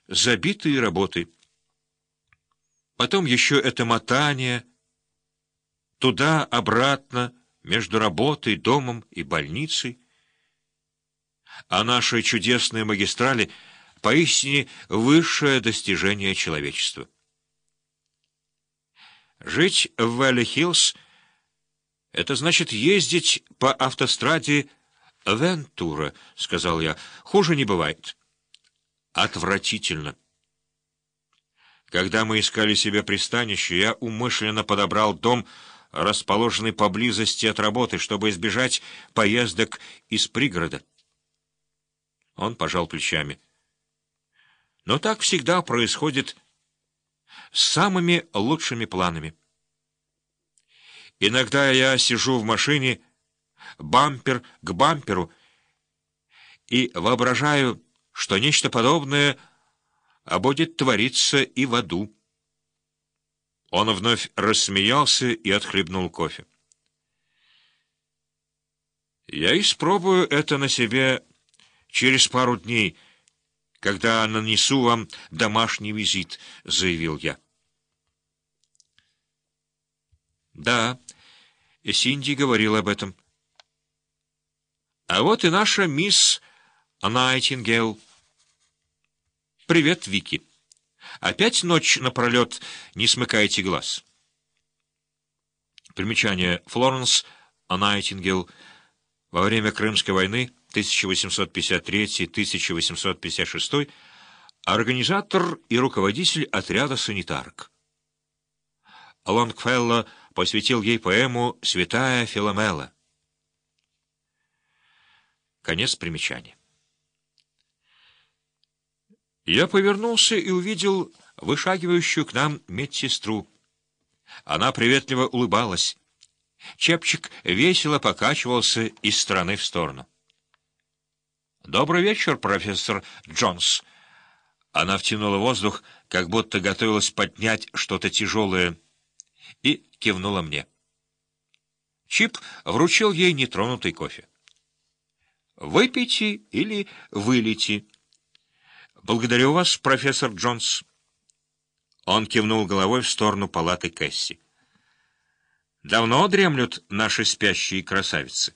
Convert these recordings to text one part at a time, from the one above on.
забитые работой. Потом еще это мотание туда-обратно между работой, домом и больницей. А наши чудесные магистрали поистине высшее достижение человечества. Жить в Валли-Хиллз — это значит ездить по автостраде Вентура, — сказал я. Хуже не бывает. Отвратительно. Когда мы искали себе пристанище, я умышленно подобрал дом, расположенный поблизости от работы, чтобы избежать поездок из пригорода. Он пожал плечами. Но так всегда происходит с самыми лучшими планами. Иногда я сижу в машине бампер к бамперу и воображаю, что нечто подобное будет твориться и в аду. Он вновь рассмеялся и отхлебнул кофе. «Я испробую это на себе через пару дней, когда нанесу вам домашний визит», — заявил я. Да, Синди говорил об этом. А вот и наша мисс Найтингейл. Привет, Вики. Опять ночь напролет не смыкаете глаз? Примечание. Флоренс Найтингейл во время Крымской войны 1853-1856, организатор и руководитель отряда санитарок. Лонгфелло посвятил ей поэму «Святая Филомела». Конец примечания. Я повернулся и увидел вышагивающую к нам медсестру. Она приветливо улыбалась. Чепчик весело покачивался из стороны в сторону. «Добрый вечер, профессор Джонс». Она втянула воздух, как будто готовилась поднять что-то тяжелое, и кивнула мне. Чип вручил ей нетронутый кофе. «Выпейте или вылейте». «Благодарю вас, профессор Джонс». Он кивнул головой в сторону палаты Кэсси. «Давно дремлют наши спящие красавицы?»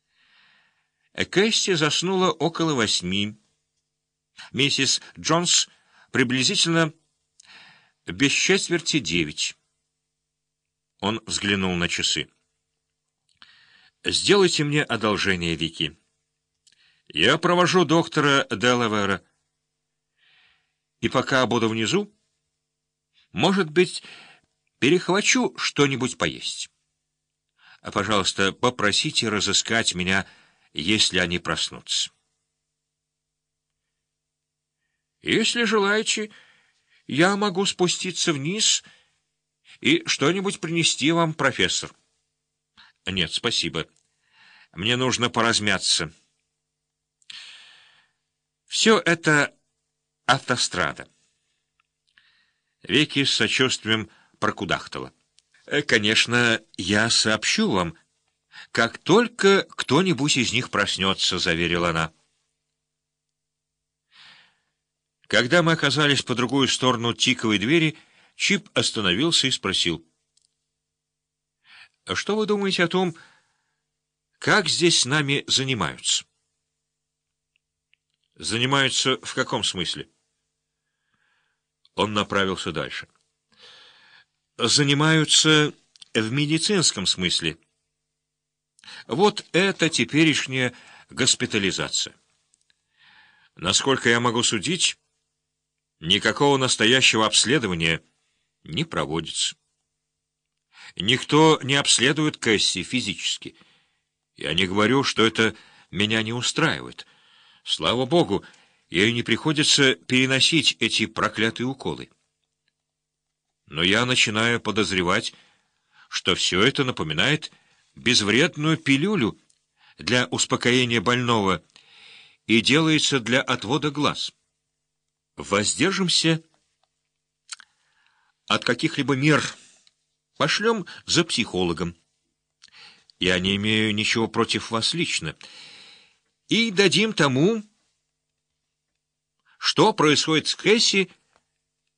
Кэсси заснула около 8. Миссис Джонс приблизительно без четверти 9. Он взглянул на часы. «Сделайте мне одолжение, Вики. Я провожу доктора Делавера. И пока буду внизу, может быть, перехвачу что-нибудь поесть. А, пожалуйста, попросите разыскать меня, если они проснутся. Если желаете, я могу спуститься вниз и что-нибудь принести вам, профессор». «Нет, спасибо. Мне нужно поразмяться. Все это автострада». Вики с сочувствием прокудахтала. «Конечно, я сообщу вам, как только кто-нибудь из них проснется», — заверила она. Когда мы оказались по другую сторону тиковой двери, Чип остановился и спросил: «Что вы думаете о том, как здесь с нами занимаются?» «Занимаются в каком смысле?» Он направился дальше. «Занимаются в медицинском смысле. Вот это теперешняя госпитализация. Насколько я могу судить, никакого настоящего обследования не проводится. Никто не обследует Кэсси физически. Я не говорю, что это меня не устраивает. Слава Богу, ей не приходится переносить эти проклятые уколы. Но я начинаю подозревать, что все это напоминает безвредную пилюлю для успокоения больного и делается для отвода глаз. Воздержимся от каких-либо мер, пошлем за психологом. Я не имею ничего против вас лично. И дадим тому, что происходит с Кэсси